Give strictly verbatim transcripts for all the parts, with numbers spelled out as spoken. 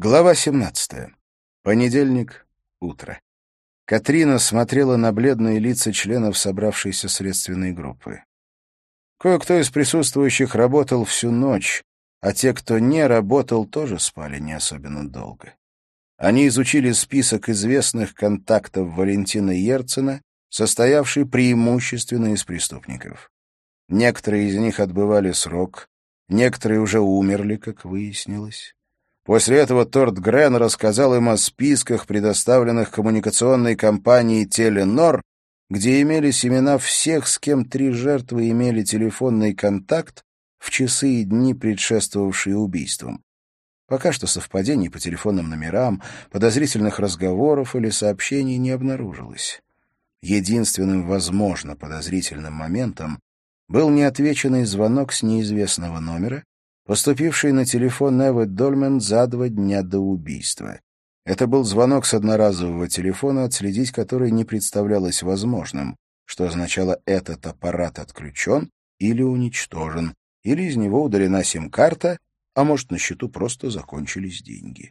Глава семнадцатая. Понедельник. Утро. Катрина смотрела на бледные лица членов собравшейся следственной группы. Кое-кто из присутствующих работал всю ночь, а те, кто не работал, тоже спали не особенно долго. Они изучили список известных контактов Валентина Ерцена, состоявший преимущественно из преступников. Некоторые из них отбывали срок, некоторые уже умерли, как выяснилось. После этого Торт Грен рассказал им о списках, предоставленных коммуникационной компанией «Теленор», где имелись имена всех, с кем три жертвы имели телефонный контакт в часы и дни, предшествовавшие убийствам. Пока что совпадений по телефонным номерам, подозрительных разговоров или сообщений не обнаружилось. Единственным, возможно, подозрительным моментом был неотвеченный звонок с неизвестного номера, поступивший на телефон Эвы Дольмен за два дня до убийства. Это был звонок с одноразового телефона, отследить который не представлялось возможным, что означало, этот аппарат отключен или уничтожен, или из него удалена сим-карта, а может, на счету просто закончились деньги.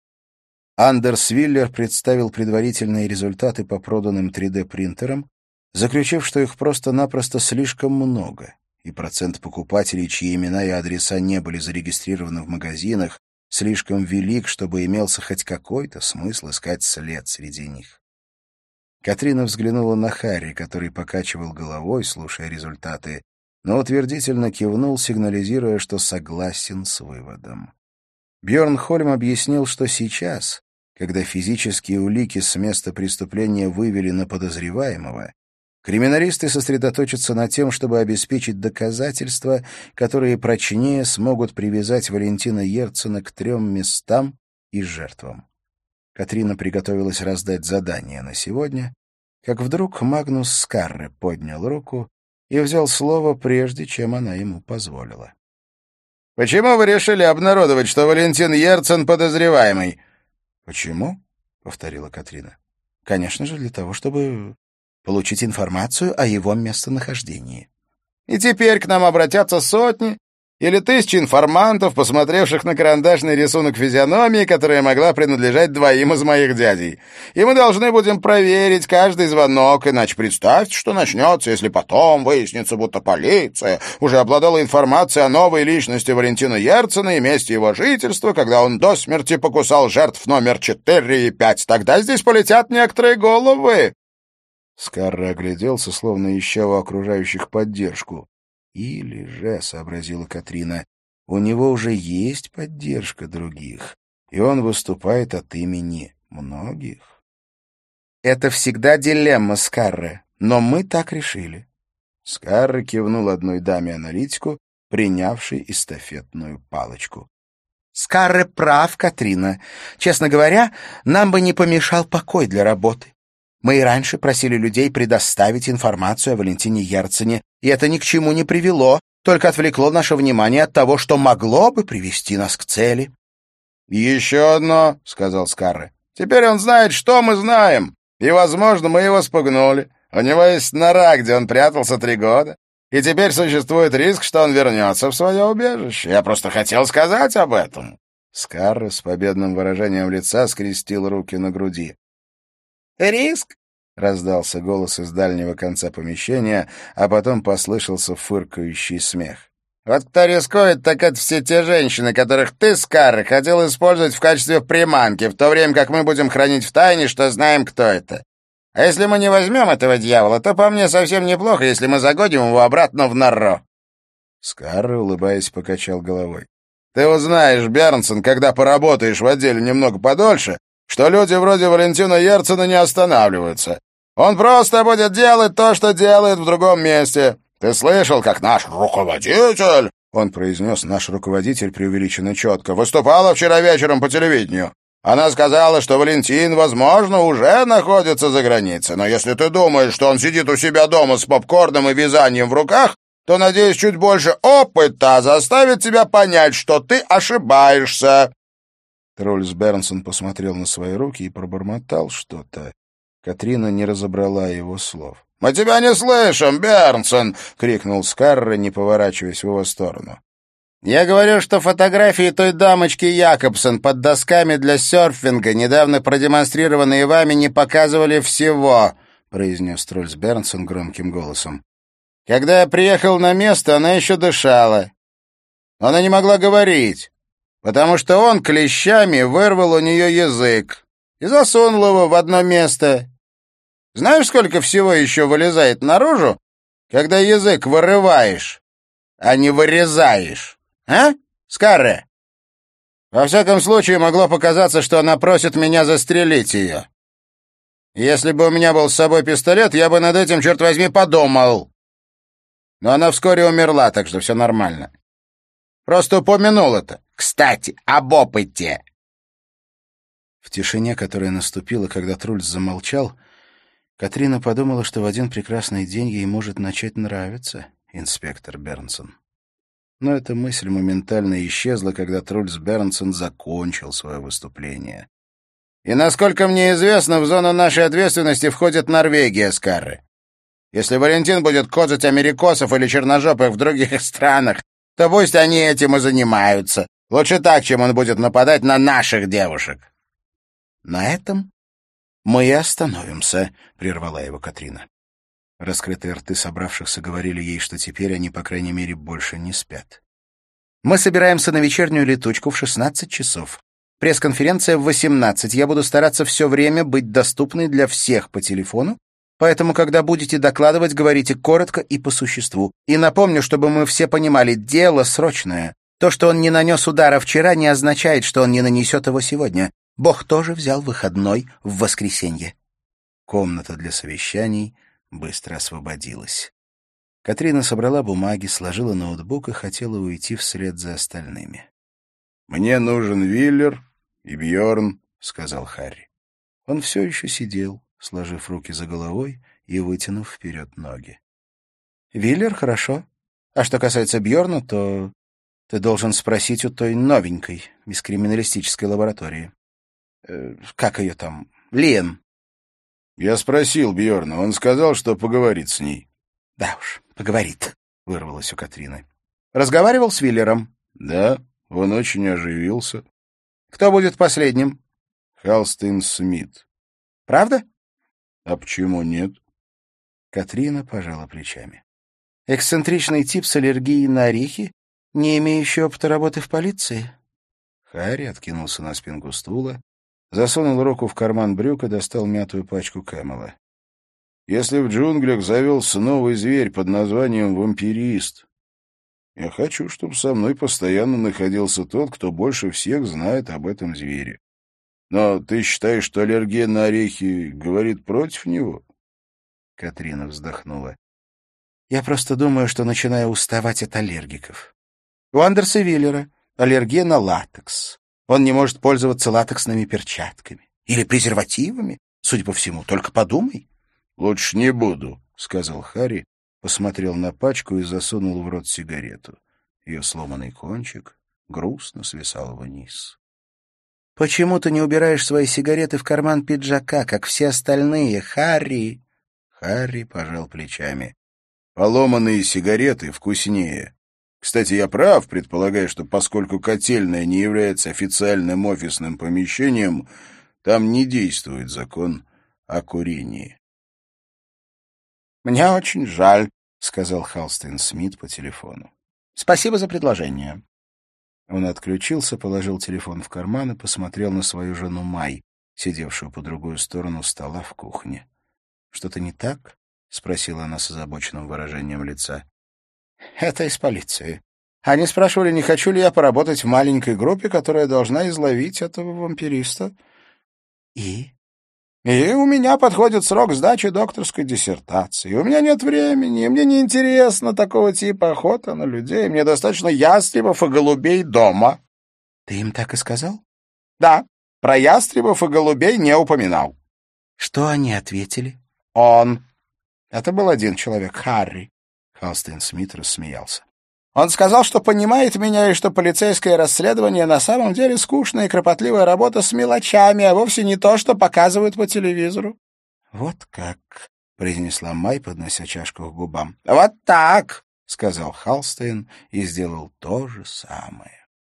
Андерс Виллер представил предварительные результаты по проданным три дэ-принтерам, заключив, что их просто-напросто слишком много, и процент покупателей, чьи имена и адреса не были зарегистрированы в магазинах, слишком велик, чтобы имелся хоть какой-то смысл искать след среди них. Катрина взглянула на Харри, который покачивал головой, слушая результаты, но утвердительно кивнул, сигнализируя, что согласен с выводом. Бьорн Хольм объяснил, что сейчас, когда физические улики с места преступления вывели на подозреваемого, криминалисты сосредоточатся на тем, чтобы обеспечить доказательства, которые прочнее смогут привязать Валентина Ерцена к трем местам и жертвам. Катрина приготовилась раздать задание на сегодня, как вдруг Магнус Скарре поднял руку и взял слово, прежде чем она ему позволила. «Почему вы решили обнародовать, что Валентин Ерцен подозреваемый?» «Почему?» — повторила Катрина. «Конечно же, для того, чтобы получить информацию о его местонахождении». «И теперь к нам обратятся сотни или тысячи информантов, посмотревших на карандашный рисунок физиономии, которая могла принадлежать двоим из моих дядей. И мы должны будем проверить каждый звонок, иначе представьте, что начнется, если потом выяснится, будто полиция уже обладала информацией о новой личности Валентина Ерцена и месте его жительства, когда он до смерти покусал жертв номер четыре и пять. Тогда здесь полетят некоторые головы». Скарре огляделся, словно ища у окружающих поддержку. Или же, — сообразила Катрина, — у него уже есть поддержка других, и он выступает от имени многих. «Это всегда дилемма, Скарре, но мы так решили». Скарре кивнул одной даме-аналитику, принявшей эстафетную палочку. «Скарре прав, Катрина. Честно говоря, нам бы не помешал покой для работы. Мы и раньше просили людей предоставить информацию о Валентине Ерцене, и это ни к чему не привело, только отвлекло наше внимание от того, что могло бы привести нас к цели». «Еще одно», — сказал Скарре. «Теперь он знает, что мы знаем, и, возможно, мы его спугнули. У него есть нора, где он прятался три года, и теперь существует риск, что он вернется в свое убежище. Я просто хотел сказать об этом». Скарре с победным выражением лица скрестил руки на груди. «Риск?» — раздался голос из дальнего конца помещения, а потом послышался фыркающий смех. «Вот кто рискует, так это все те женщины, которых ты, Скарре, хотел использовать в качестве приманки, в то время как мы будем хранить в тайне, что знаем, кто это. А если мы не возьмем этого дьявола, то по мне совсем неплохо, если мы загоним его обратно в нору». Скарре, улыбаясь, покачал головой. «Ты узнаешь, Бернсон, когда поработаешь в отделе немного подольше, что люди вроде Валентина Ерцена не останавливаются. Он просто будет делать то, что делает в другом месте. Ты слышал, как наш руководитель, он произнес «наш руководитель» преувеличенно четко, выступала вчера вечером по телевидению. Она сказала, что Валентин, возможно, уже находится за границей, но если ты думаешь, что он сидит у себя дома с попкорном и вязанием в руках, то, надеюсь, чуть больше опыта заставит тебя понять, что ты ошибаешься». Трольс Бернсон посмотрел на свои руки и пробормотал что-то. Катрина не разобрала его слов. «Мы тебя не слышим, Бернсон!» — крикнул Скарре, не поворачиваясь в его сторону. Я говорю, что фотографии той дамочки Якобсон под досками для серфинга, недавно продемонстрированные вами, не показывали всего, произнес Трульс Бернсон громким голосом. Когда я приехал на место, она еще дышала. Она не могла говорить, потому что он клещами вырвал у нее язык и засунул его в одно место. Знаешь, сколько всего еще вылезает наружу, когда язык вырываешь, а не вырезаешь? А, Скарре? Во всяком случае, могло показаться, что она просит меня застрелить ее. Если бы у меня был с собой пистолет, я бы над этим, черт возьми, подумал. Но она вскоре умерла, так что все нормально. Просто упомянул это. Кстати, об опыте. В тишине, которая наступила, когда Трульс замолчал, Катрина подумала, что в один прекрасный день ей может начать нравиться инспектор Бернсон. Но эта мысль моментально исчезла, когда Трульс Бернсон закончил свое выступление. И, насколько мне известно, в зону нашей ответственности входит Норвегия, Скарре. Если Валентин будет козать америкосов или черножопых в других странах, то пусть они этим и занимаются. Лучше так, чем он будет нападать на наших девушек. — На этом мы и остановимся, — прервала его Катрина. Раскрытые рты собравшихся говорили ей, что теперь они, по крайней мере, больше не спят. «Мы собираемся на вечернюю летучку в шестнадцать часов. Пресс-конференция в восемнадцать. Я буду стараться все время быть доступной для всех по телефону, поэтому, когда будете докладывать, говорите коротко и по существу. И напомню, чтобы мы все понимали, дело срочное. То, что он не нанес удара вчера, не означает, что он не нанесет его сегодня. Бог тоже взял выходной в воскресенье». Комната для совещаний быстро освободилась. Катрина собрала бумаги, сложила ноутбук и хотела уйти вслед за остальными. «Мне нужен Виллер и Бьорн», — сказал Харри. Он все еще сидел, сложив руки за головой и вытянув вперед ноги. «Виллер, хорошо. А что касается Бьорна, то ты должен спросить у той новенькой из криминалистической лаборатории. Э, как ее там? Лен». «Я спросил Бьорна. Он сказал, что поговорит с ней». «Да уж, поговорит», — вырвалось у Катрины. «Разговаривал с Виллером?» «Да, он очень оживился». «Кто будет последним?» «Халстин Смит». «Правда?» «А почему нет?» Катрина пожала плечами. «Эксцентричный тип с аллергией на орехи, не имеющий опыта работы в полиции?» Харри откинулся на спинку стула, засунул руку в карман брюк и достал мятую пачку Кэмела. «Если в джунглях завелся новый зверь под названием вампирист, я хочу, чтобы со мной постоянно находился тот, кто больше всех знает об этом звере. Но ты считаешь, что аллергия на орехи говорит против него?» Катрина вздохнула. «Я просто думаю, что начинаю уставать от аллергиков. У Андерса Виллера аллергия на латекс. Он не может пользоваться латексными перчатками. Или презервативами, судя по всему. Только подумай». «Лучше не буду», — сказал Харри, посмотрел на пачку и засунул в рот сигарету. Ее сломанный кончик грустно свисал вниз. «Почему ты не убираешь свои сигареты в карман пиджака, как все остальные, Харри?» Харри пожал плечами. «Поломанные сигареты вкуснее. Кстати, я прав, предполагая, что поскольку котельная не является официальным офисным помещением, там не действует закон о курении». «Мне очень жаль», — сказал Халстин Смит по телефону. «Спасибо за предложение». Он отключился, положил телефон в карман и посмотрел на свою жену Май, сидевшую по другую сторону стола в кухне. «Что-то не так?» — спросила она с озабоченным выражением лица. «Это из полиции. Они спрашивали, не хочу ли я поработать в маленькой группе, которая должна изловить этого вампириста». «И?» «И у меня подходит срок сдачи докторской диссертации. У меня нет времени, и мне не интересно такого типа охота на людей. Мне достаточно ястребов и голубей дома». «Ты им так и сказал?» «Да, про ястребов и голубей не упоминал». «Что они ответили?» «Он». Это был один человек, Харри. Халстин Смит рассмеялся. Он сказал, что понимает меня и что полицейское расследование на самом деле скучная и кропотливая работа с мелочами, а вовсе не то, что показывают по телевизору. — Вот как, — произнесла Май, поднося чашку к губам. — Вот так. — сказал Халстейн и сделал то же самое.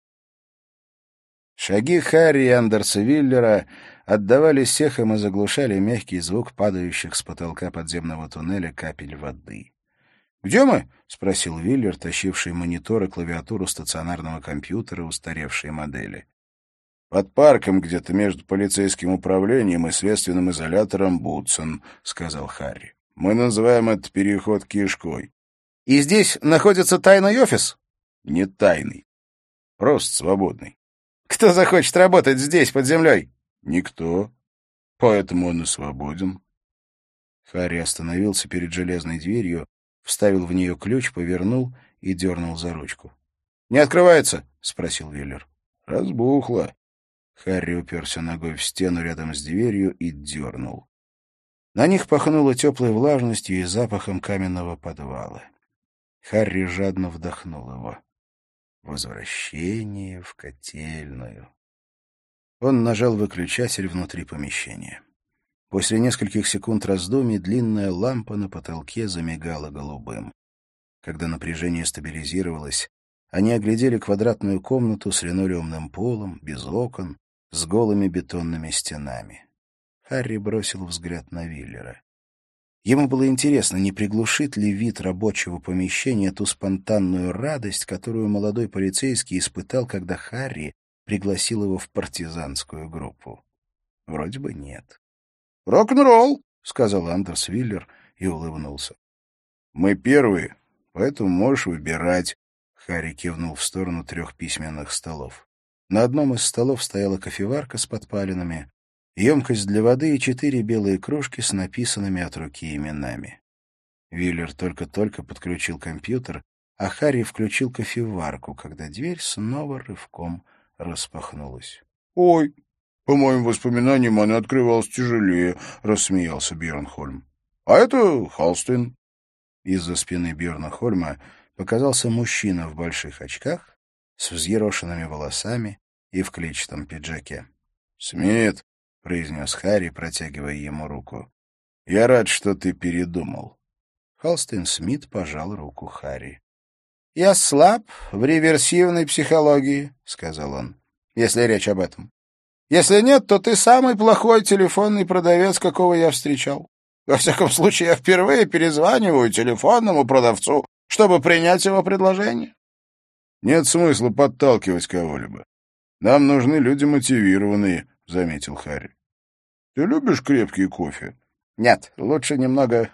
Шаги Харри и Андерса Виллера отдавались эхом и заглушали мягкий звук падающих с потолка подземного туннеля капель воды. «Где мы?» — спросил Виллер, тащивший монитор и клавиатуру стационарного компьютера устаревшей модели. «Под парком где-то между полицейским управлением и следственным изолятором Бутсон», — сказал Харри. «Мы называем это переход кишкой». «И здесь находится тайный офис?» «Не тайный. Просто свободный». «Кто захочет работать здесь, под землей?» «Никто. Поэтому он и свободен». Харри остановился перед железной дверью, вставил в нее ключ, повернул и дернул за ручку. «Не открывается?» — спросил Виллер. «Разбухло». Харри уперся ногой в стену рядом с дверью и дернул. На них пахнуло теплой влажностью и запахом каменного подвала. Харри жадно вдохнул его. Возвращение в котельную. Он нажал выключатель внутри помещения. После нескольких секунд раздумий длинная лампа на потолке замигала голубым. Когда напряжение стабилизировалось, они оглядели квадратную комнату с линолеумным полом, без окон, с голыми бетонными стенами. Харри бросил взгляд на Виллера. Ему было интересно, не приглушит ли вид рабочего помещения ту спонтанную радость, которую молодой полицейский испытал, когда Харри пригласил его в партизанскую группу. Вроде бы нет. «Рок-н-ролл», — сказал Андерс Виллер и улыбнулся. «Мы первые, поэтому можешь выбирать», — Харри кивнул в сторону трех письменных столов. На одном из столов стояла кофеварка с подпалинами, емкость для воды и четыре белые кружки с написанными от руки именами. Виллер только-только подключил компьютер, а Харри включил кофеварку, когда дверь снова рывком распахнулась. «Ой, по моим воспоминаниям, она открывалась тяжелее», — рассмеялся Бьерн Хольм. «А это Халстейн». Из-за спины Бьерна Хольма показался мужчина в больших очках, с взъерошенными волосами и в клетчатом пиджаке. «Смит», — произнес Харри, протягивая ему руку. «Я рад, что ты передумал». Халстейн Смит пожал руку Харри. «Я слаб в реверсивной психологии», — сказал он, — «если речь об этом. Если нет, то ты самый плохой телефонный продавец, какого я встречал. Во всяком случае, я впервые перезваниваю телефонному продавцу, чтобы принять его предложение». «Нет смысла подталкивать кого-либо. Нам нужны люди мотивированные», — заметил Харри. «Ты любишь крепкий кофе?» «Нет, лучше немного...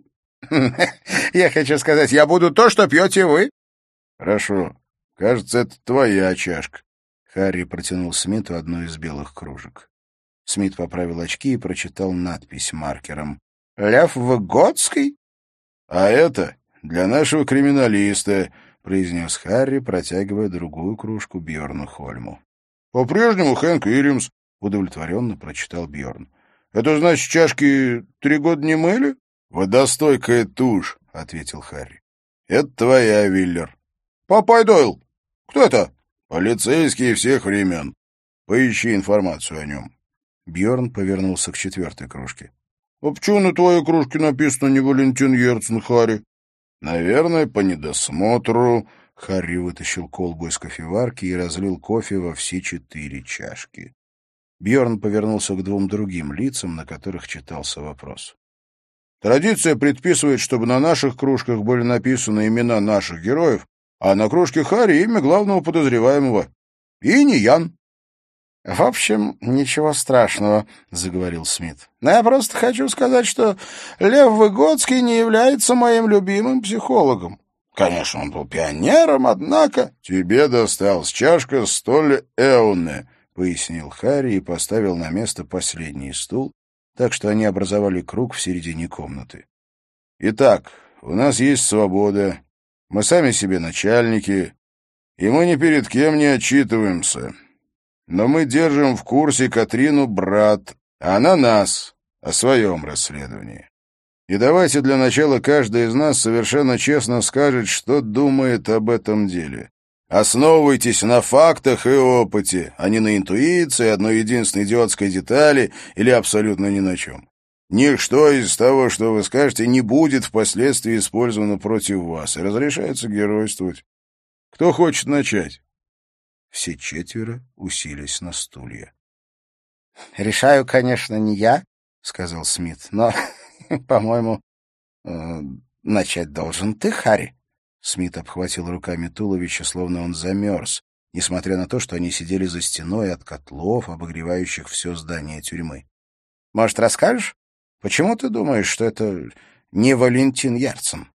Я хочу сказать, я буду то, что пьете вы». «Хорошо. Кажется, это твоя чашка». Харри протянул Смиту одну из белых кружек. Смит поправил очки и прочитал надпись маркером. «Лев Выгодский?» «А это для нашего криминалиста», — произнес Харри, протягивая другую кружку Бьерну Хольму. «По-прежнему Хэнк Уильямс», — удовлетворенно прочитал Бьерн. «Это значит, чашки три года не мыли?» «Водостойкая тушь», — ответил Харри. «Это твоя, Виллер». «Папай Дойл! Кто это?» «Полицейский всех времен. Поищи информацию о нем». Бьерн повернулся к четвертой кружке. «А почему на твоей кружке написано не Валентин Ерцен, Харри?» «Наверное, по недосмотру». Харри вытащил колбу из кофеварки и разлил кофе во все четыре чашки. Бьерн повернулся к двум другим лицам, на которых читался вопрос. «Традиция предписывает, чтобы на наших кружках были написаны имена наших героев, а на кружке Харри имя главного подозреваемого. И не Ян». «В общем, ничего страшного», — заговорил Смит. «Но я просто хочу сказать, что Лев Выгодский не является моим любимым психологом. Конечно, он был пионером, однако...» «Тебе досталась чашка столь эуне», — пояснил Харри и поставил на место последний стул, так что они образовали круг в середине комнаты. «Итак, у нас есть свобода, мы сами себе начальники, и мы ни перед кем не отчитываемся. Но мы держим в курсе Катрину Брат, а она нас, о своем расследовании. И давайте для начала каждый из нас совершенно честно скажет, что думает об этом деле. Основывайтесь на фактах и опыте, а не на интуиции, одной единственной идиотской детали или абсолютно ни на чем. Ничто из того, что вы скажете, не будет впоследствии использовано против вас, и разрешается геройствовать. Кто хочет начать?» Все четверо уселись на стулья. «Решаю, конечно, не я», — сказал Смит, — «но, по-моему, э, начать должен ты, Харри». Смит обхватил руками туловище, словно он замерз, несмотря на то, что они сидели за стеной от котлов, обогревающих все здание тюрьмы. «Может, расскажешь, почему ты думаешь, что это не Валентин Ярцен?»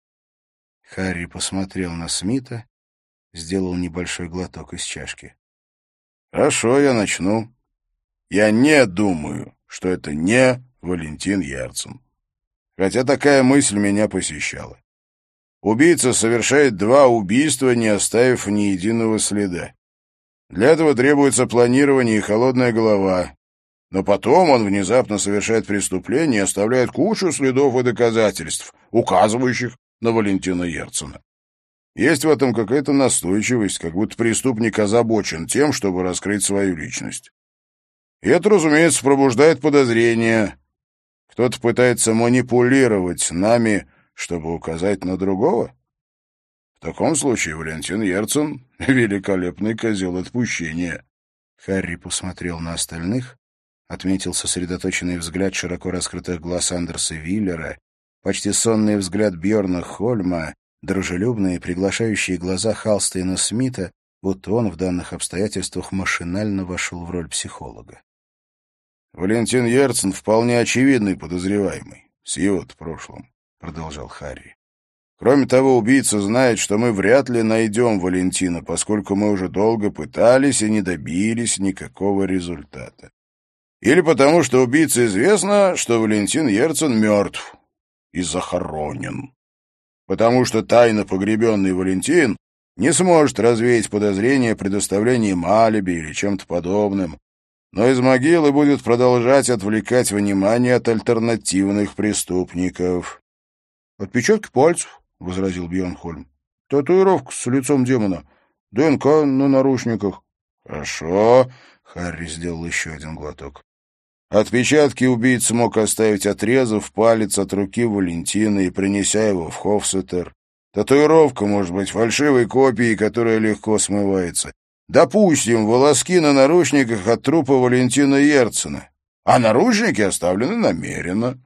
Харри посмотрел на Смита, сделал небольшой глоток из чашки. «Хорошо, я начну. Я не думаю, что это не Валентин Ярцен. Хотя такая мысль меня посещала. Убийца совершает два убийства, не оставив ни единого следа. Для этого требуется планирование и холодная голова. Но потом он внезапно совершает преступление и оставляет кучу следов и доказательств, указывающих на Валентина Ярцена. Есть в этом какая-то настойчивость, как будто преступник озабочен тем, чтобы раскрыть свою личность. И это, разумеется, пробуждает подозрения. Кто-то пытается манипулировать нами, чтобы указать на другого. В таком случае Валентин Ярцен — великолепный козел отпущения. Харри посмотрел на остальных, отметил сосредоточенный взгляд широко раскрытых глаз Андерса Виллера, почти сонный взгляд Бьорна Хольма, дружелюбные, приглашающие глаза Халстейна Смита, будто он в данных обстоятельствах машинально вошел в роль психолога. «Валентин Ярцен вполне очевидный подозреваемый, с его-то прошлым», — продолжал Харри. «Кроме того, убийца знает, что мы вряд ли найдем Валентина, поскольку мы уже долго пытались и не добились никакого результата. Или потому, что убийце известно, что Валентин Ярцен мертв и захоронен. Потому что тайно погребенный Валентин не сможет развеять подозрения о предоставлении алиби или чем-то подобным, но из могилы будет продолжать отвлекать внимание от альтернативных преступников». «Отпечатки пальцев», — возразил Бьорн Хольм. «Татуировка с лицом демона. ДНК на наручниках». «Хорошо», — Харри сделал еще один глоток. «Отпечатки убийца мог оставить, отрезав палец от руки Валентина и принеся его в Хофсеттер. Татуировка может быть фальшивой копией, которая легко смывается. Допустим, волоски на наручниках от трупа Валентина Ярцена, а наручники оставлены намеренно».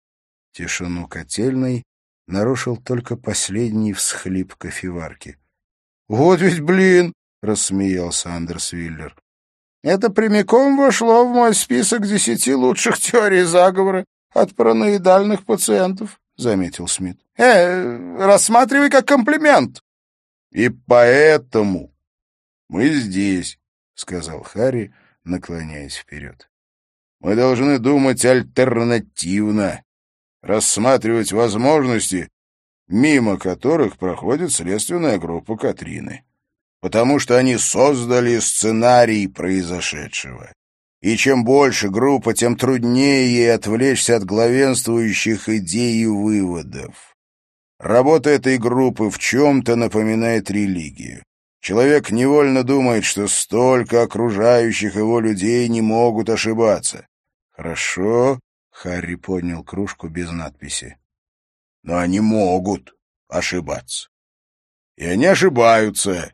Тишину котельной нарушил только последний всхлип кофеварки. «Вот ведь блин!» — рассмеялся Андерс Виллер. «Это прямиком вошло в мой список десяти лучших теорий заговора от параноидальных пациентов», — заметил Смит. «Э, рассматривай как комплимент». «И поэтому мы здесь», — сказал Харри, наклоняясь вперед. «Мы должны думать альтернативно, рассматривать возможности, мимо которых проходит следственная группа Катрины, потому что они создали сценарий произошедшего. И чем больше группа, тем труднее ей отвлечься от главенствующих идей и выводов. Работа этой группы в чем-то напоминает религию. Человек невольно думает, что столько окружающих его людей не могут ошибаться. Хорошо, Харри поднял кружку без надписи. Но они могут ошибаться. И они ошибаются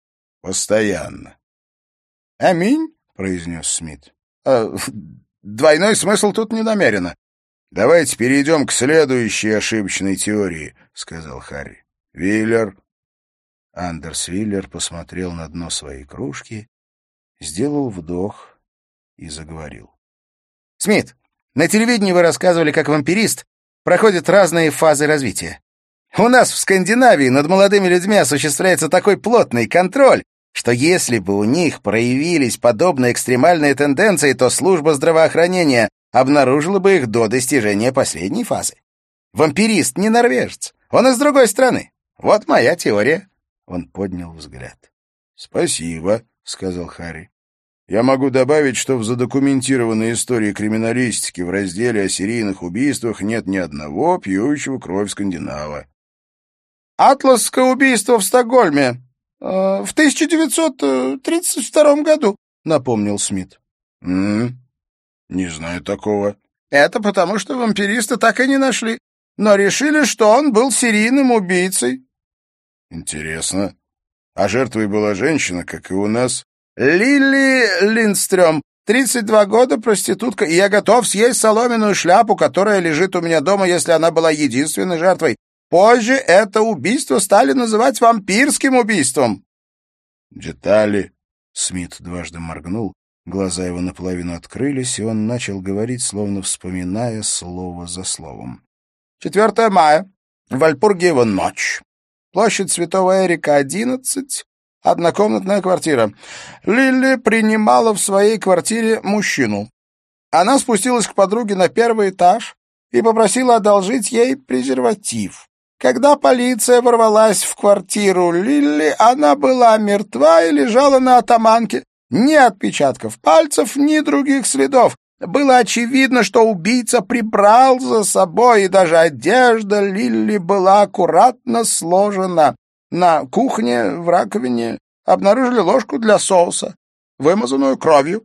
постоянно. «Аминь», — произнес Смит. «Э, «Двойной смысл тут не намерено». «Давайте перейдем к следующей ошибочной теории», — сказал Харри. «Виллер». Андерс Виллер посмотрел на дно своей кружки, сделал вдох и заговорил. «Смит, на телевидении вы рассказывали, как вампирист проходит разные фазы развития. У нас в Скандинавии над молодыми людьми осуществляется такой плотный контроль, что если бы у них проявились подобные экстремальные тенденции, то служба здравоохранения обнаружила бы их до достижения последней фазы. Вампирист не норвежец, он из другой страны. Вот моя теория». Он поднял взгляд. «Спасибо», — сказал Харри. «Я могу добавить, что в задокументированной истории криминалистики в разделе о серийных убийствах нет ни одного пьющего кровь скандинава». «Атласское убийство в Стокгольме э, в тысяча девятьсот тридцать втором году», — напомнил Смит. «М-м, не знаю такого». Это потому, что вампириста так и не нашли, но решили, что он был серийным убийцей. Интересно. А жертвой была женщина, как и у нас? Лили Линдстрём, тридцать два года, проститутка, и я готов съесть соломенную шляпу, которая лежит у меня дома, если она была единственной жертвой. Позже это убийство стали называть вампирским убийством. Детали. Смит дважды моргнул, глаза его наполовину открылись, и он начал говорить, словно вспоминая слово за словом. четвёртого мая. Вальпургиева ночь. Площадь Святого Эрика, одиннадцать. Однокомнатная квартира. Лили принимала в своей квартире мужчину. Она спустилась к подруге на первый этаж и попросила одолжить ей презерватив. Когда полиция ворвалась в квартиру Лили, она была мертва и лежала на атаманке. Ни отпечатков пальцев, ни других следов. Было очевидно, что убийца прибрал за собой, и даже одежда Лили была аккуратно сложена. На кухне в раковине обнаружили ложку для соуса, вымазанную кровью.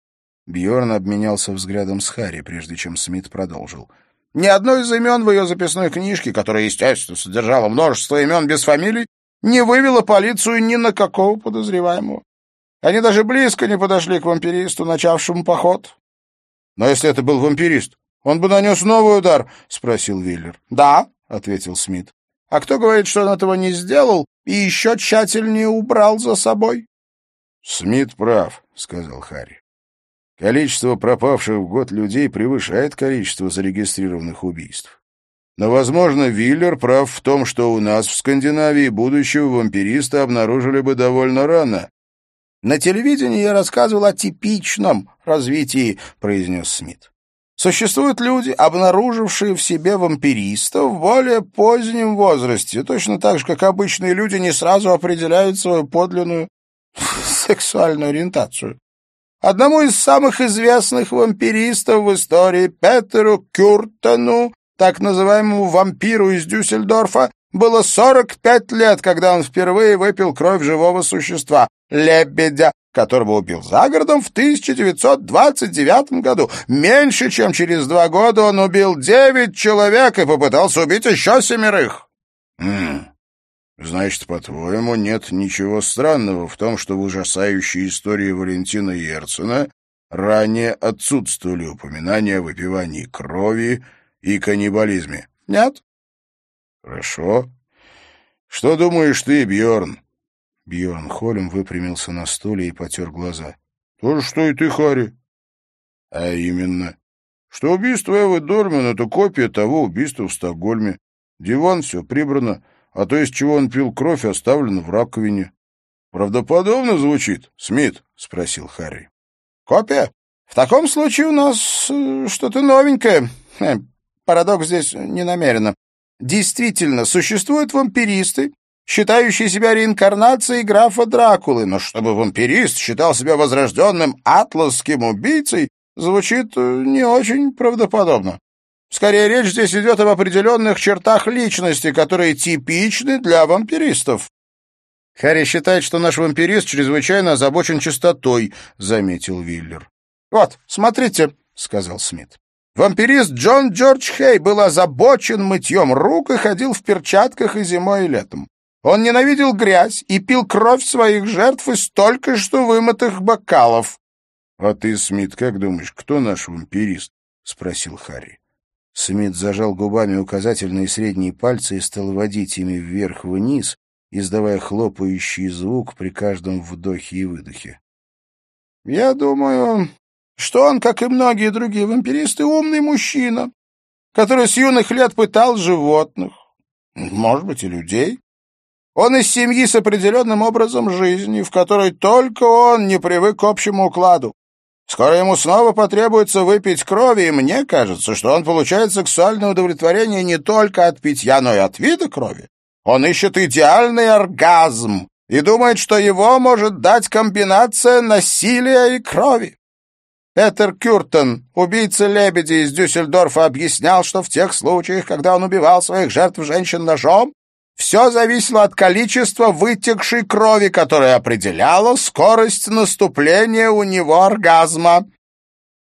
Бьорн обменялся взглядом с Харри, прежде чем Смит продолжил. Ни одно из имен в ее записной книжке, которая, естественно, содержала множество имен без фамилий, не вывело полицию ни на какого подозреваемого. Они даже близко не подошли к вампиристу, начавшему поход. — Но если это был вампирист, он бы нанес новый удар? — спросил Виллер. — Да, — ответил Смит. — А кто говорит, что он этого не сделал и еще тщательнее убрал за собой? — Смит прав, — сказал Харри. Количество пропавших в год людей превышает количество зарегистрированных убийств. Но, возможно, Виллер прав в том, что у нас в Скандинавии будущего вампириста обнаружили бы довольно рано. — На телевидении я рассказывал о типичном развитии, — произнес Смит. Существуют люди, обнаружившие в себе вампириста в более позднем возрасте, точно так же, как обычные люди не сразу определяют свою подлинную сексуальную ориентацию. Одному из самых известных вампиристов в истории, Петеру Кюртену, так называемому вампиру из Дюссельдорфа, было сорок пять лет, когда он впервые выпил кровь живого существа, лебедя, которого убил за городом в тысяча девятьсот двадцать девятом году. Меньше чем через два года он убил девять человек и попытался убить еще семерых. Хм. Значит, по-твоему, нет ничего странного в том, что в ужасающей истории Валентина Ерцена ранее отсутствовали упоминания о выпивании крови и каннибализме? Нет. Хорошо. Что думаешь ты, Бьорн? Бьорн Холм выпрямился на стуле и потер глаза. То же, что и ты, Харри. А именно, что убийство Эвы Дольман — это копия того убийства в Стокгольме. Диван, все прибрано, а то, из чего он пил кровь, оставлено в раковине. Правдоподобно звучит, Смит? — спросил Харри. Копия? В таком случае у нас э, что-то новенькое. Э, парадокс здесь не намеренно. Действительно, существуют вампиристы, считающие себя реинкарнацией графа Дракулы, но чтобы вампирист считал себя возрожденным атласским убийцей, звучит не очень правдоподобно. Скорее, речь здесь идет об определенных чертах личности, которые типичны для вампиристов. Харри считает, что наш вампирист чрезвычайно озабочен чистотой, — заметил Виллер. — Вот, смотрите, — сказал Смит. Вампирист Джон Джордж Хей был озабочен мытьем рук и ходил в перчатках и зимой, и летом. Он ненавидел грязь и пил кровь своих жертв из только что вымытых бокалов. — А ты, Смит, как думаешь, кто наш вампирист? — спросил Харри. Смит зажал губами указательные и средние пальцы и стал водить ими вверх-вниз, издавая хлопающий звук при каждом вдохе и выдохе. — Я думаю, что он, как и многие другие вампиристы, умный мужчина, который с юных лет пытал животных, может быть, и людей. Он из семьи с определенным образом жизни, в которой только он не привык к общему укладу. Скоро ему снова потребуется выпить крови, и мне кажется, что он получает сексуальное удовлетворение не только от питья, но и от вида крови. Он ищет идеальный оргазм и думает, что его может дать комбинация насилия и крови. Петер Кюртен, убийца лебедя из Дюссельдорфа, объяснял, что в тех случаях, когда он убивал своих жертв женщин ножом, все зависело от количества вытекшей крови, которая определяла скорость наступления у него оргазма.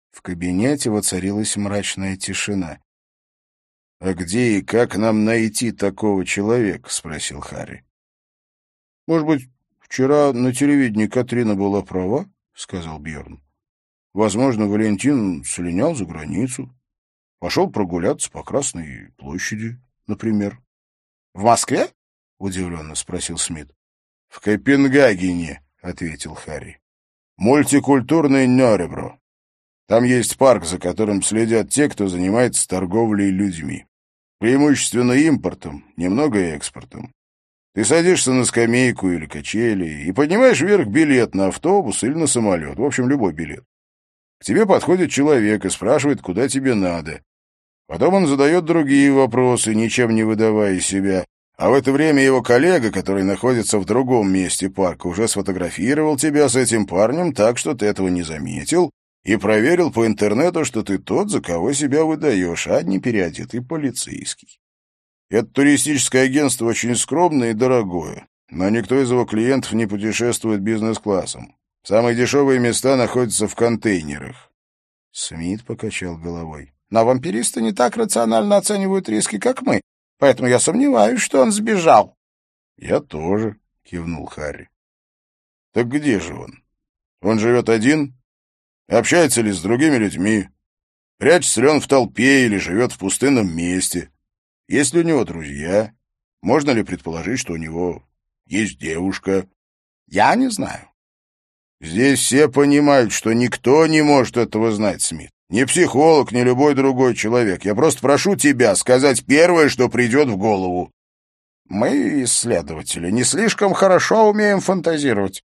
В кабинете воцарилась мрачная тишина. — А где и как нам найти такого человека? — спросил Харри. — Может быть, вчера на телевидении Катрина была права? — сказал Бьерн. — Возможно, Валентин слинял за границу. Пошел прогуляться по Красной площади, например. — В Москве? — удивленно спросил Смит. — В Копенгагене, — ответил Харри. — Мультикультурный Нёребро. Там есть парк, за которым следят те, кто занимается торговлей людьми. Преимущественно импортом, немного экспортом. Ты садишься на скамейку или качели и поднимаешь вверх билет на автобус или на самолет, в общем, любой билет. К тебе подходит человек и спрашивает, куда тебе надо. Потом он задает другие вопросы, ничем не выдавая себя, а в это время его коллега, который находится в другом месте парка, уже сфотографировал тебя с этим парнем так, что ты этого не заметил, и проверил по интернету, что ты тот, за кого себя выдаешь, а не переодетый полицейский. Это туристическое агентство очень скромное и дорогое, но никто из его клиентов не путешествует бизнес-классом. Самые дешевые места находятся в контейнерах. Смит покачал головой. Но вампиристы не так рационально оценивают риски, как мы, поэтому я сомневаюсь, что он сбежал. — Я тоже, — кивнул Харри. — Так где же он? Он живет один? Общается ли с другими людьми? Прячется ли он в толпе или живет в пустынном месте? Есть ли у него друзья? Можно ли предположить, что у него есть девушка? Я не знаю. Здесь все понимают, что никто не может этого знать, Смит. Ни психолог, ни любой другой человек. Я просто прошу тебя сказать первое, что придет в голову. Мы, исследователи, не слишком хорошо умеем фантазировать.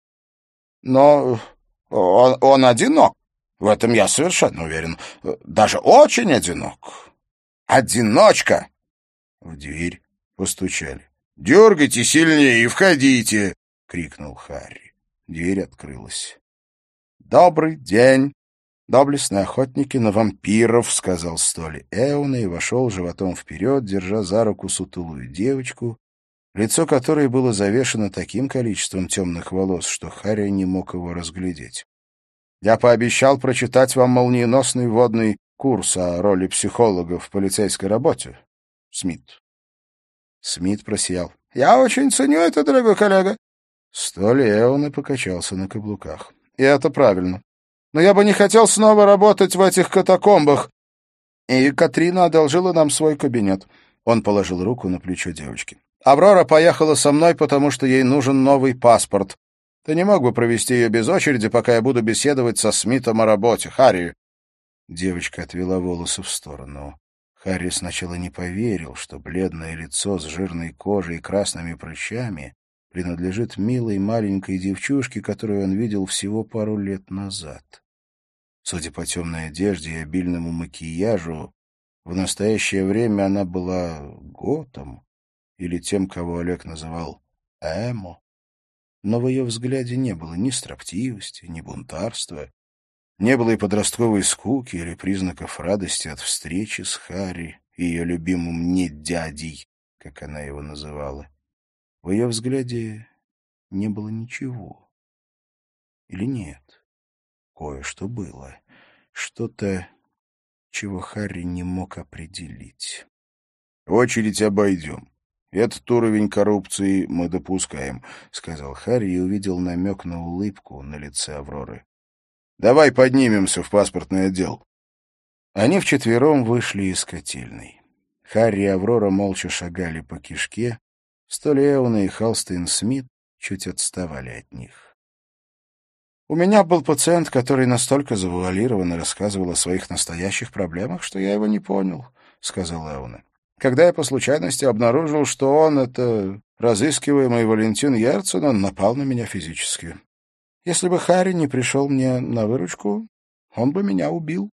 Но он, он одинок. В этом я совершенно уверен. Даже очень одинок. Одиночка. В дверь постучали. «Дергайте сильнее и входите!» — крикнул Харри. Дверь открылась. «Добрый день, доблестные охотники на вампиров», — сказал Столи Эуна и вошел животом вперед, держа за руку сутулую девочку, лицо которой было завешено таким количеством темных волос, что Харри не мог его разглядеть. «Я пообещал прочитать вам молниеносный вводный курс о роли психолога в полицейской работе, Смит». Смит просиял. «Я очень ценю это, дорогой коллега». Столи Эуна покачался на каблуках. «И это правильно. Но я бы не хотел снова работать в этих катакомбах. И Катрина одолжила нам свой кабинет». Он положил руку на плечо девочки. «Аврора поехала со мной, потому что ей нужен новый паспорт. Ты не мог бы провести ее без очереди, пока я буду беседовать со Смитом о работе, Харри?» Девочка отвела волосы в сторону. Харри сначала не поверил, что бледное лицо с жирной кожей и красными прыщами принадлежит милой маленькой девчушке, которую он видел всего пару лет назад. Судя по темной одежде и обильному макияжу, в настоящее время она была готом или тем, кого Олег называл эмо. Но в ее взгляде не было ни строптивости, ни бунтарства, не было и подростковой скуки или признаков радости от встречи с Харри и ее любимым «не-дядей», как она его называла. В ее взгляде не было ничего. Или нет? Кое-что было. Что-то, чего Харри не мог определить. «Очередь обойдем. Этот уровень коррупции мы допускаем», — сказал Харри и увидел намек на улыбку на лице Авроры. «Давай поднимемся в паспортный отдел». Они вчетвером вышли из котельной. Харри и Аврора молча шагали по кишке, Столи Эуна и Халстейн Смит чуть отставали от них. «У меня был пациент, который настолько завуалированно рассказывал о своих настоящих проблемах, что я его не понял», — сказал Эуна. «Когда я по случайности обнаружил, что он — это разыскиваемый Валентин Ярцен, он напал на меня физически. Если бы Харри не пришел мне на выручку, он бы меня убил».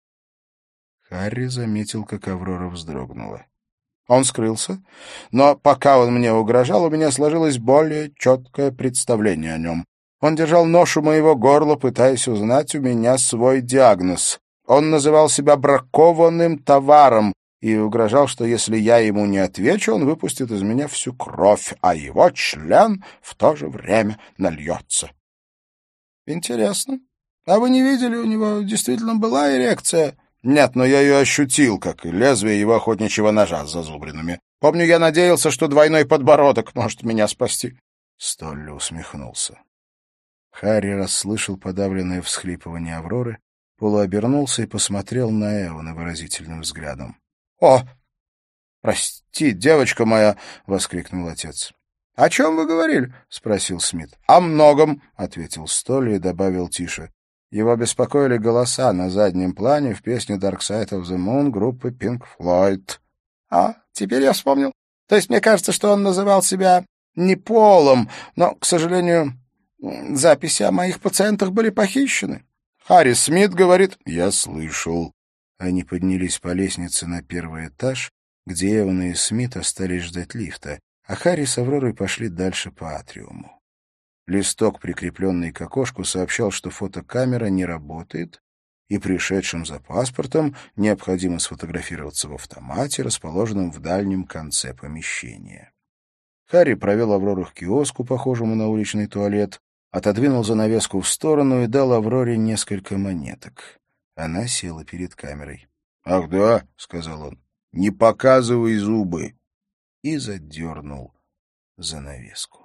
Харри заметил, как Аврора вздрогнула. Он скрылся, но пока он мне угрожал, у меня сложилось более четкое представление о нем. Он держал нож у моего горла, пытаясь узнать у меня свой диагноз. Он называл себя бракованным товаром и угрожал, что если я ему не отвечу, он выпустит из меня всю кровь, а его член в то же время нальется. Интересно. А вы не видели, у него действительно была эрекция? Нет, но я ее ощутил, как и лезвие его охотничьего ножа с зазубринами. Помню, я надеялся, что двойной подбородок может меня спасти. Столли усмехнулся. Харри расслышал подавленное всхлипывание Авроры, полуобернулся и посмотрел на Эвана выразительным взглядом. — О, прости, девочка моя! — воскликнул отец. — О чем вы говорили? — спросил Смит. — О многом, — ответил Столли и добавил тише. Его беспокоили голоса на заднем плане в песне «Dark Side of the Moon» группы Pink Floyd. — А, теперь я вспомнил. То есть мне кажется, что он называл себя не Полом, но, к сожалению, записи о моих пациентах были похищены. Харри Смит говорит... — Я слышал. Они поднялись по лестнице на первый этаж, где Эван и Смит остались ждать лифта, а Харри с Авророй пошли дальше по атриуму. Листок, прикрепленный к окошку, сообщал, что фотокамера не работает, и пришедшим за паспортом необходимо сфотографироваться в автомате, расположенном в дальнем конце помещения. Харри провел Аврору к киоску, похожему на уличный туалет, отодвинул занавеску в сторону и дал Авроре несколько монеток. Она села перед камерой. — Ах да, — сказал он, — не показывай зубы. И задернул занавеску.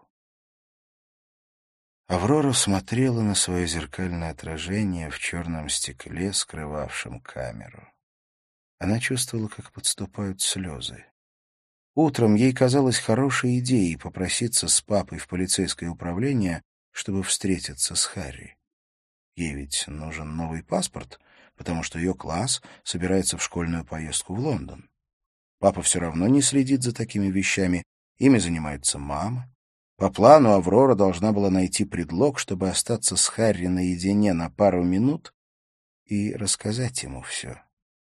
Аврора смотрела на свое зеркальное отражение в черном стекле, скрывавшем камеру. Она чувствовала, как подступают слезы. Утром ей казалось хорошей идеей попроситься с папой в полицейское управление, чтобы встретиться с Харри. Ей ведь нужен новый паспорт, потому что ее класс собирается в школьную поездку в Лондон. Папа все равно не следит за такими вещами, ими занимается мама. По плану Аврора должна была найти предлог, чтобы остаться с Харри наедине на пару минут и рассказать ему все.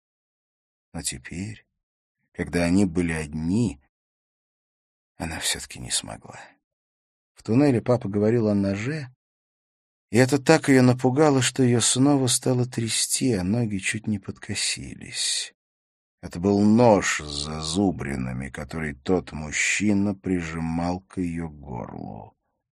Но теперь, когда они были одни, она все-таки не смогла. В туннеле папа говорил о ноже, и это так ее напугало, что ее снова стало трясти, а ноги чуть не подкосились. Это был нож с зазубринами, который тот мужчина прижимал к ее горлу.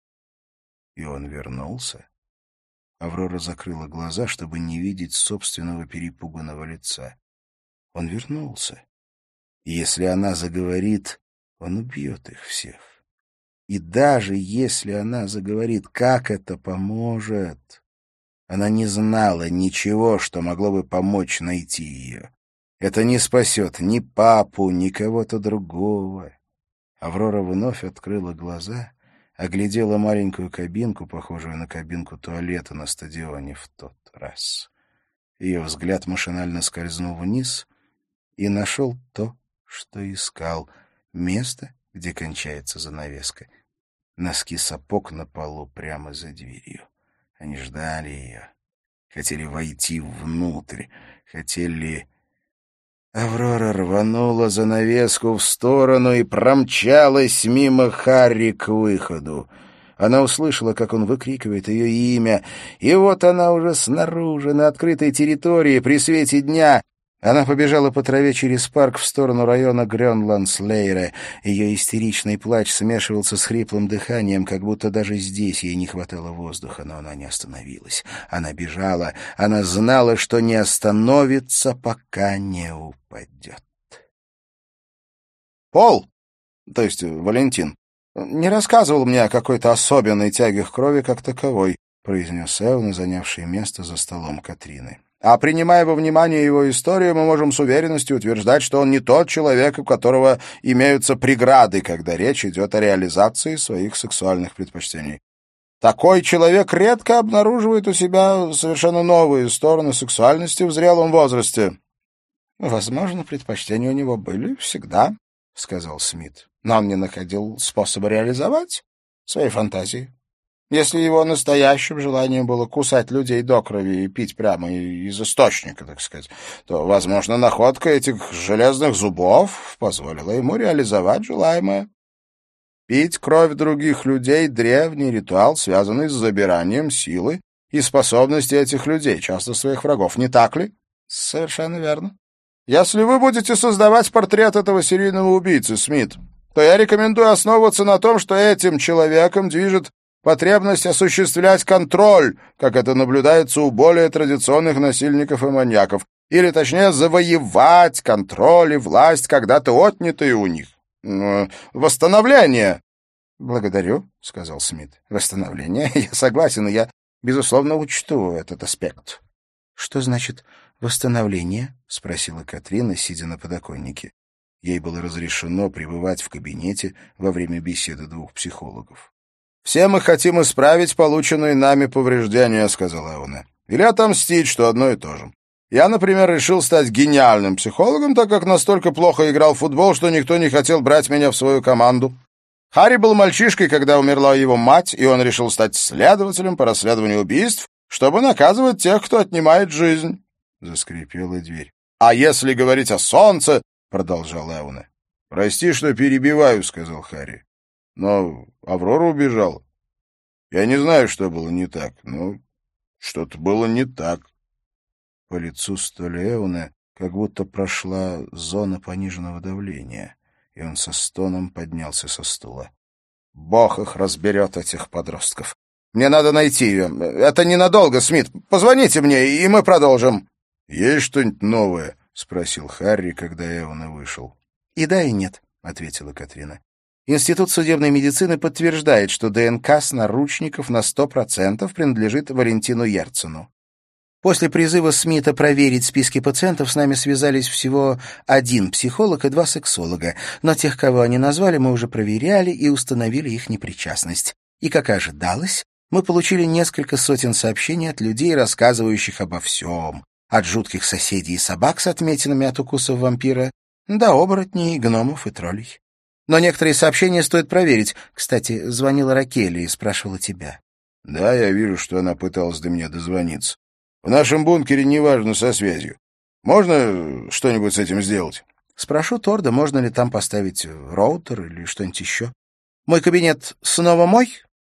И он вернулся. Аврора закрыла глаза, чтобы не видеть собственного перепуганного лица. Он вернулся. И если она заговорит, он убьет их всех. И даже если она заговорит, как это поможет? Она не знала ничего, что могло бы помочь найти ее. Это не спасет ни папу, ни кого-то другого. Аврора вновь открыла глаза, оглядела маленькую кабинку, похожую на кабинку туалета на стадионе в тот раз. Ее взгляд машинально скользнул вниз и нашел то, что искал. Место, где кончается занавеска. Носки сапог на полу прямо за дверью. Они ждали ее. Хотели войти внутрь. Хотели... Аврора рванула занавеску в сторону и промчалась мимо Харри к выходу. Она услышала, как он выкрикивает ее имя, и вот она уже снаружи, на открытой территории, при свете дня. Она побежала по траве через парк в сторону района Грёнландслейре. Ее истеричный плач смешивался с хриплым дыханием, как будто даже здесь ей не хватало воздуха, но она не остановилась. Она бежала, она знала, что не остановится, пока не упадет. Пол, то есть Валентин, не рассказывал мне о какой-то особенной тяге к крови как таковой, произнес Эван, занявший место за столом Катрины. А принимая во внимание его историю, мы можем с уверенностью утверждать, что он не тот человек, у которого имеются преграды, когда речь идет о реализации своих сексуальных предпочтений. Такой человек редко обнаруживает у себя совершенно новые стороны сексуальности в зрелом возрасте. — Возможно, предпочтения у него были всегда, — сказал Смит. — Но он не находил способа реализовать свои фантазии. Если его настоящим желанием было кусать людей до крови и пить прямо из источника, так сказать, то, возможно, находка этих железных зубов позволила ему реализовать желаемое. Пить кровь других людей — древний ритуал, связанный с забиранием силы и способностей этих людей, часто своих врагов, не так ли? Совершенно верно. Если вы будете создавать портрет этого серийного убийцы, Смит, то я рекомендую основываться на том, что этим человеком движет потребность осуществлять контроль, как это наблюдается у более традиционных насильников и маньяков, или, точнее, завоевать контроль и власть, когда-то отнятые у них. Восстановление. «Благодарю», — сказал Смит. «Восстановление? Я согласен, и я, безусловно, учту этот аспект». «Что значит восстановление?» — спросила Катрина, сидя на подоконнике. Ей было разрешено пребывать в кабинете во время беседы двух психологов. «Все мы хотим исправить полученные нами повреждения», — сказала Эуна. «Или отомстить, что одно и то же. Я, например, решил стать гениальным психологом, так как настолько плохо играл в футбол, что никто не хотел брать меня в свою команду. Харри был мальчишкой, когда умерла его мать, и он решил стать следователем по расследованию убийств, чтобы наказывать тех, кто отнимает жизнь». Заскрипела дверь. «А если говорить о солнце...» — продолжал Эуна. «Прости, что перебиваю», — сказал Харри. «Но Аврора убежала. Я не знаю, что было не так, но что-то было не так». По лицу Столи Эуна как будто прошла зона пониженного давления, и он со стоном поднялся со стула. «Бог их разберет, этих подростков. Мне надо найти ее. Это ненадолго, Смит. Позвоните мне, и мы продолжим». «Есть что-нибудь новое?» — спросил Харри, когда Эуна вышел. «И да, и нет», — ответила Катрина. «Институт судебной медицины подтверждает, что ДНК с наручников на сто процентов принадлежит Валентину Ярцену. После призыва Смита проверить списки пациентов с нами связались всего один психолог и два сексолога, но тех, кого они назвали, мы уже проверяли и установили их непричастность. И, как ожидалось, мы получили несколько сотен сообщений от людей, рассказывающих обо всем, от жутких соседей и собак с отметинами от укусов вампира до оборотней, гномов и троллей. Но некоторые сообщения стоит проверить. Кстати, звонила Ракели и спрашивала тебя». «Да, я вижу, что она пыталась до меня дозвониться. В нашем бункере неважно со связью. Можно что-нибудь с этим сделать?» «Спрошу Торда, можно ли там поставить роутер или что-нибудь еще. Мой кабинет снова мой?»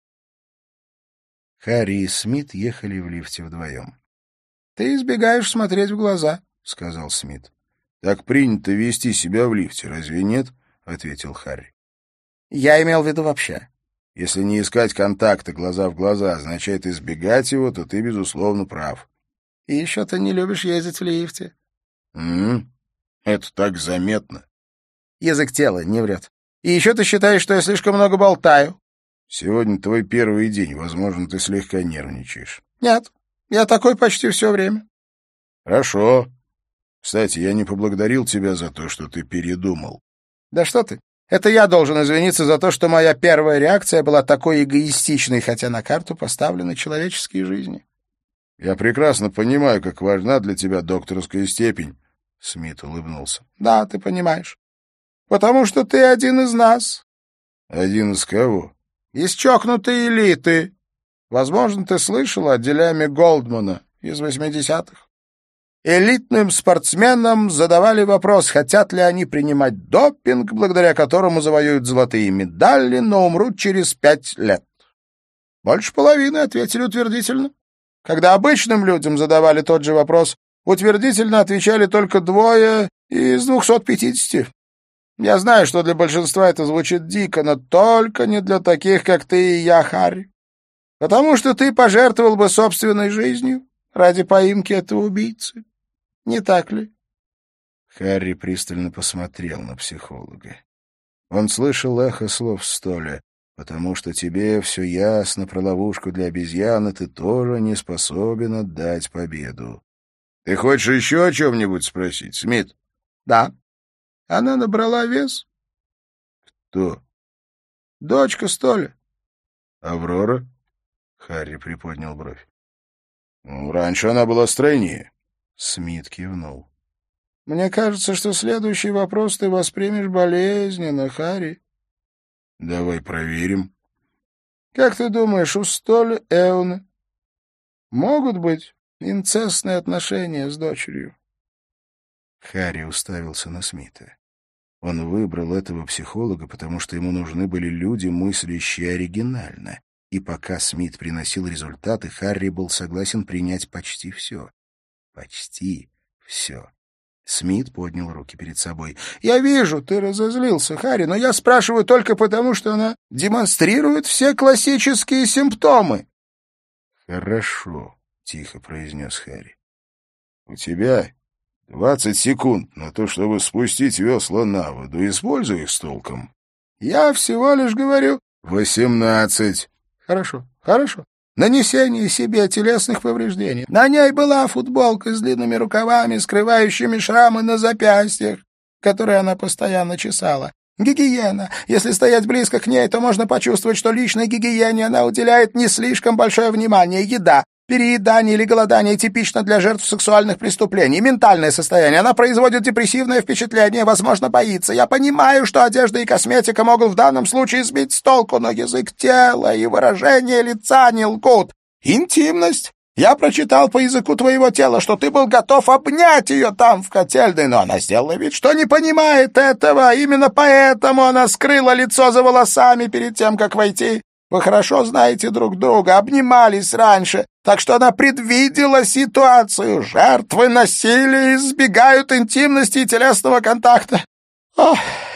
Харри и Смит ехали в лифте вдвоем. «Ты избегаешь смотреть в глаза», — сказал Смит. «Так принято вести себя в лифте, разве нет?» — ответил Харри. «Я имел в виду вообще». «Если не искать контакта глаза в глаза означает избегать его, то ты, безусловно, прав». «И еще ты не любишь ездить в лифте». «М-м, это так заметно». «Язык тела не врет. И еще ты считаешь, что я слишком много болтаю». «Сегодня твой первый день. Возможно, ты слегка нервничаешь». «Нет, я такой почти все время». «Хорошо. Кстати, я не поблагодарил тебя за то, что ты передумал». «Да что ты. Это я должен извиниться за то, что моя первая реакция была такой эгоистичной, хотя на карту поставлены человеческие жизни». «Я прекрасно понимаю, как важна для тебя докторская степень», — Смит улыбнулся. «Да, ты понимаешь. Потому что ты один из нас». «Один из кого?» «Из чокнутой элиты. Возможно, ты слышал о дилемме Голдмана из восьмидесятых. Элитным спортсменам задавали вопрос, хотят ли они принимать допинг, благодаря которому завоюют золотые медали, но умрут через пять лет. Больше половины ответили утвердительно. Когда обычным людям задавали тот же вопрос, утвердительно отвечали только двое из двухсот пятидесяти. Я знаю, что для большинства это звучит дико, но только не для таких, как ты и я, Харри. Потому что ты пожертвовал бы собственной жизнью ради поимки этого убийцы. Не так ли?» Харри пристально посмотрел на психолога. Он слышал эхо слов Столя. «Потому что тебе все ясно про ловушку для обезьяны, ты тоже не способен отдать победу». «Ты хочешь еще о чем-нибудь спросить, Смит?» «Да. Она набрала вес». «Кто?» «Дочка Столя». «Аврора?» Харри приподнял бровь. «Ну, раньше она была стройнее». Смит кивнул. «Мне кажется, что следующий вопрос ты воспримешь болезненно, Харри». «Давай проверим». «Как ты думаешь, у Столя Эуны могут быть инцестные отношения с дочерью?» Харри уставился на Смита. Он выбрал этого психолога, потому что ему нужны были люди, мыслящие оригинально. И пока Смит приносил результаты, Харри был согласен принять почти все. Почти все. Смит поднял руки перед собой. «Я вижу, ты разозлился, Харри, но я спрашиваю только потому, что она демонстрирует все классические симптомы». «Хорошо», — тихо произнес Харри. «У тебя двадцать секунд на то, чтобы спустить весла на воду. Используй их с толком». «Я всего лишь говорю...» «Восемнадцать». «Хорошо, хорошо. Нанесение себе телесных повреждений. На ней была футболка с длинными рукавами, скрывающими шрамы на запястьях, которые она постоянно чесала. Гигиена. Если стоять близко к ней, то можно почувствовать, что личной гигиене она уделяет не слишком большое внимание. Еда, переедание или голодание типично для жертв сексуальных преступлений. Ментальное состояние. Она производит депрессивное впечатление, возможно, боится. Я понимаю, что одежда и косметика могут в данном случае сбить с толку, но язык тела и выражение лица не лгут. Интимность. Я прочитал по языку твоего тела, что ты был готов обнять ее там, в котельной, но она сделала вид, что не понимает этого. Именно поэтому она скрыла лицо за волосами перед тем, как войти. Вы хорошо знаете друг друга, обнимались раньше, так что она предвидела ситуацию. Жертвы насилия избегают интимности и телесного контакта. Ох,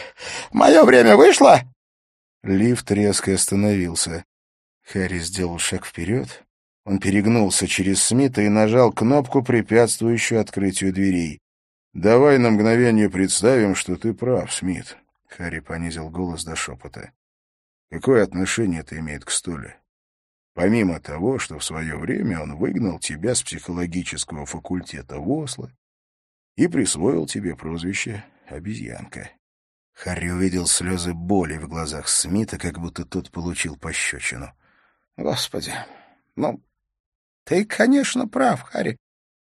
мое время вышло?» Лифт резко остановился. Харри сделал шаг вперед. Он перегнулся через Смита и нажал кнопку, препятствующую открытию дверей. «Давай на мгновение представим, что ты прав, Смит». Харри понизил голос до шепота. «Какое отношение это имеет к Столе? Помимо того, что в свое время он выгнал тебя с психологического факультета в Осло и присвоил тебе прозвище «Обезьянка». Харри увидел слезы боли в глазах Смита, как будто тот получил пощечину. «Господи, ну, ты, конечно, прав, Харри.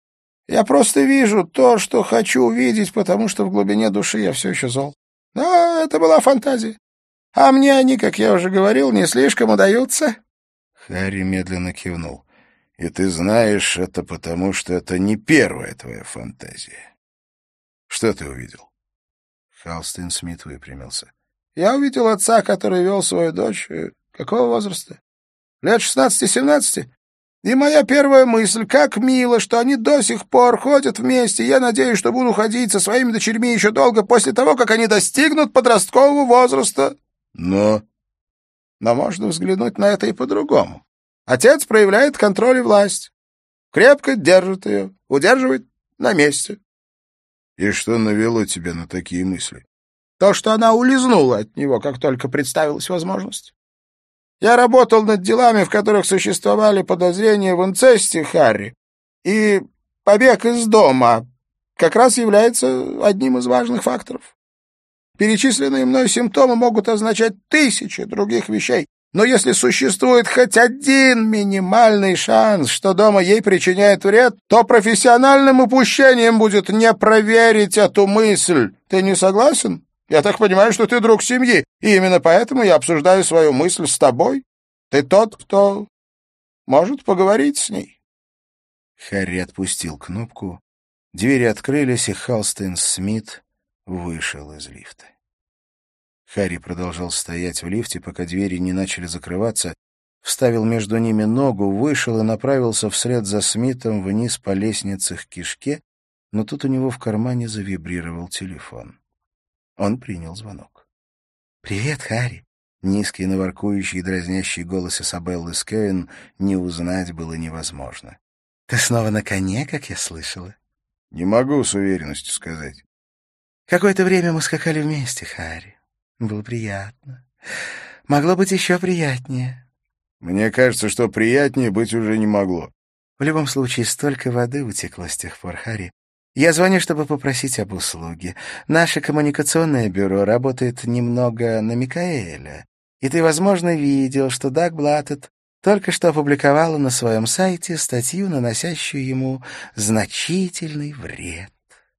Я просто вижу то, что хочу увидеть, потому что в глубине души я все еще зол. Да, это была фантазия. А мне они, как я уже говорил, не слишком удаются». Харри медленно кивнул. «И ты знаешь это потому, что это не первая твоя фантазия. Что ты увидел?» Халстейн Смит выпрямился. «Я увидел отца, который вел свою дочь. Какого возраста? Лет шестнадцати-семнадцати. И моя первая мысль, как мило, что они до сих пор ходят вместе. Я надеюсь, что буду ходить со своими дочерьми еще долго после того, как они достигнут подросткового возраста». «Но...» «Но можно взглянуть на это и по-другому. Отец проявляет контроль и власть. Крепко держит ее, удерживает на месте». «И что навело тебя на такие мысли?» «То, что она улизнула от него, как только представилась возможность. Я работал над делами, в которых существовали подозрения в инцесте, Харри, и побег из дома как раз является одним из важных факторов. Перечисленные мной симптомы могут означать тысячи других вещей, но если существует хоть один минимальный шанс, что дома ей причиняет вред, то профессиональным упущением будет не проверить эту мысль. Ты не согласен? Я так понимаю, что ты друг семьи, и именно поэтому я обсуждаю свою мысль с тобой. Ты тот, кто может поговорить с ней». Харри отпустил кнопку, двери открылись, и Халстейн Смит вышел из лифта. Харри продолжал стоять в лифте, пока двери не начали закрываться, вставил между ними ногу, вышел и направился вслед за Смитом вниз по лестнице к кишке, но тут у него в кармане завибрировал телефон. Он принял звонок. «Привет, Харри!» Низкий, наворкующий и дразнящий голос Исабеллы Скейн не узнать было невозможно. «Ты снова на коне, как я слышала?» «Не могу с уверенностью сказать». «Какое-то время мы скакали вместе, Харри. Было приятно. Могло быть еще приятнее». «Мне кажется, что приятнее быть уже не могло». «В любом случае, столько воды утекло с тех пор, Харри. Я звоню, чтобы попросить об услуге. Наше коммуникационное бюро работает немного на Микаэля. И ты, возможно, видел, что Даг Блаттед только что опубликовала на своем сайте статью, наносящую ему значительный вред».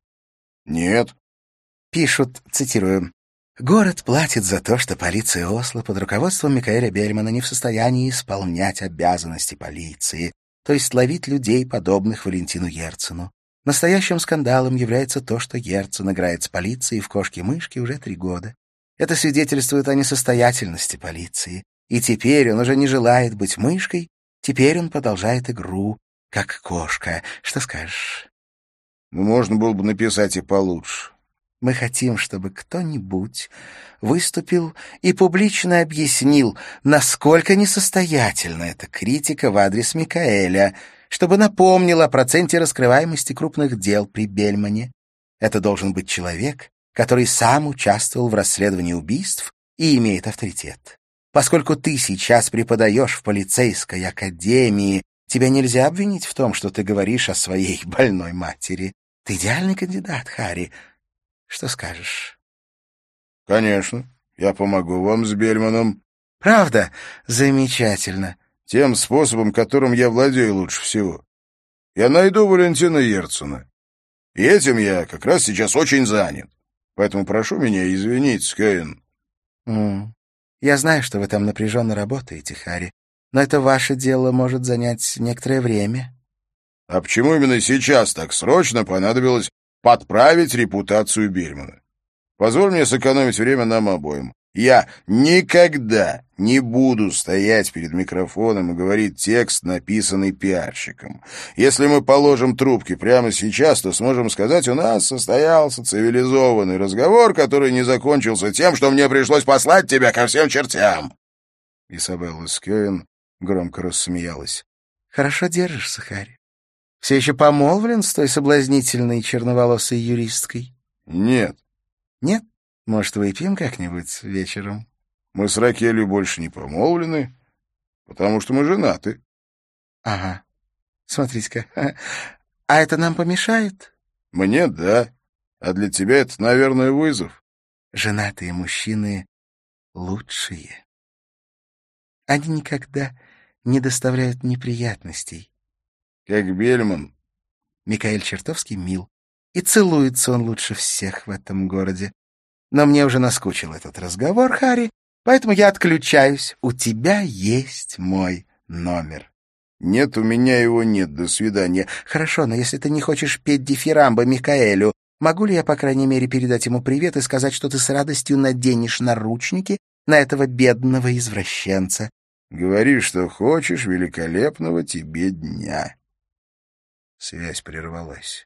«Нет». Пишут, цитирую, «Город платит за то, что полиция Осло под руководством Микаэля Бельмана не в состоянии исполнять обязанности полиции, то есть ловить людей, подобных Валентину Герцену. Настоящим скандалом является то, что Герцен играет с полицией в кошки-мышки уже три года. Это свидетельствует о несостоятельности полиции. И теперь он уже не желает быть мышкой, теперь он продолжает игру, как кошка. Что скажешь?» Ну, можно было бы написать и получше. Мы хотим, чтобы кто-нибудь выступил и публично объяснил, насколько несостоятельна эта критика в адрес Микаэля, чтобы напомнил о проценте раскрываемости крупных дел при Бельмане. Это должен быть человек, который сам участвовал в расследовании убийств и имеет авторитет. Поскольку ты сейчас преподаешь в полицейской академии, тебя нельзя обвинить в том, что ты говоришь о своей больной матери. Ты идеальный кандидат, Харри. Что скажешь? — Конечно. Я помогу вам с Бельманом. — Правда? Замечательно. — Тем способом, которым я владею лучше всего. Я найду Валентина Ерцена. И этим я как раз сейчас очень занят. Поэтому прошу меня извинить, Скейн. Mm. Я знаю, что вы там напряженно работаете, Харри, но это ваше дело может занять некоторое время. — А почему именно сейчас так срочно понадобилось подправить репутацию Бельмана? Позволь мне сэкономить время нам обоим. Я никогда не буду стоять перед микрофоном и говорить текст, написанный пиарщиком. Если мы положим трубки прямо сейчас, то сможем сказать, у нас состоялся цивилизованный разговор, который не закончился тем, что мне пришлось послать тебя ко всем чертям. Изабелла Скёен громко рассмеялась. — Хорошо держишься, Харри. Все еще помолвлен с той соблазнительной черноволосой юристкой? — Нет. — Нет? Может, выпьем как-нибудь вечером? — Мы с Ракелью больше не помолвлены, потому что мы женаты. — Ага. Смотрите-ка. А это нам помешает? — Мне — да. А для тебя это, наверное, вызов. Женатые мужчины лучшие. Они никогда не доставляют неприятностей. — Как Бельман. Микаэль чертовски мил. И целуется он лучше всех в этом городе. Но мне уже наскучил этот разговор, Харри, поэтому я отключаюсь. У тебя есть мой номер. — Нет, у меня его нет. До свидания. — Хорошо, но если ты не хочешь петь дифирамбо Микаэлю, могу ли я, по крайней мере, передать ему привет и сказать, что ты с радостью наденешь наручники на этого бедного извращенца? — Говори, что хочешь, великолепного тебе дня. Связь прервалась.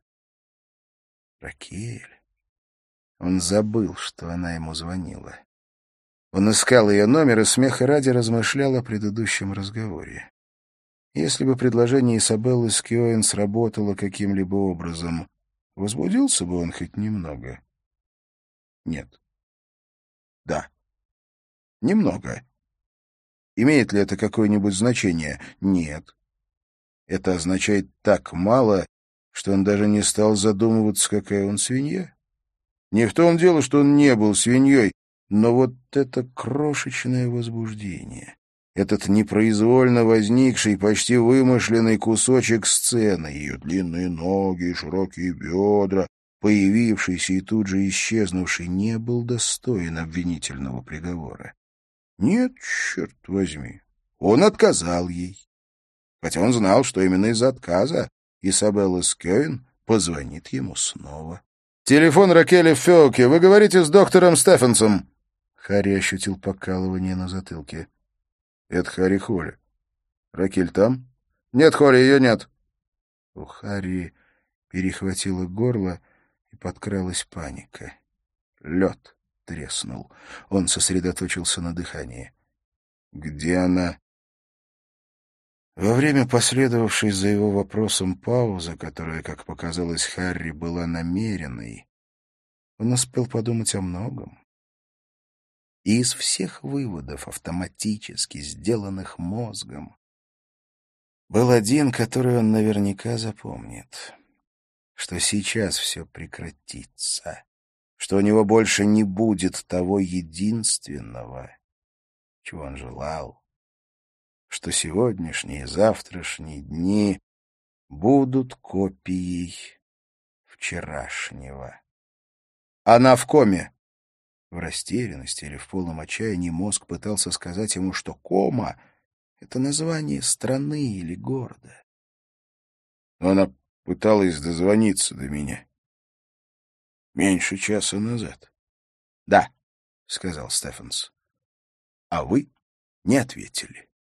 Ракель. Он забыл, что она ему звонила. Он искал ее номер и смеха ради размышлял о предыдущем разговоре. Если бы предложение Изабеллы Скёен сработало каким-либо образом, возбудился бы он хоть немного? Нет. Да. Немного. Имеет ли это какое-нибудь значение? Нет. Это означает так мало, что он даже не стал задумываться, какая он свинья. Не в том дело, что он не был свиньей, но вот это крошечное возбуждение, этот непроизвольно возникший, почти вымышленный кусочек сцены, ее длинные ноги, широкие бедра, появившийся и тут же исчезнувший, не был достоин обвинительного приговора. Нет, черт возьми, он отказал ей. Хотя он знал, что именно из-за отказа Изабелла Скёен позвонит ему снова. «Телефон Ракели в Феоке. Вы говорите с доктором Стефенсом?» Харри ощутил покалывание на затылке. «Это Харри Холли. Ракель там?» «Нет, Холли, ее нет». У Харри перехватило горло и подкралась паника. Лед треснул. Он сосредоточился на дыхании. «Где она?» Во время последовавшей за его вопросом паузы, которая, как показалось Харри, была намеренной, он успел подумать о многом. И из всех выводов, автоматически сделанных мозгом, был один, который он наверняка запомнит, что сейчас все прекратится, что у него больше не будет того единственного, чего он желал, что сегодняшние и завтрашние дни будут копией вчерашнего. Она в коме. В растерянности или в полном отчаянии мозг пытался сказать ему, что кома — это название страны или города. Но она пыталась дозвониться до меня. Меньше часа назад. — Да, — сказал Стефенс. — А вы не ответили.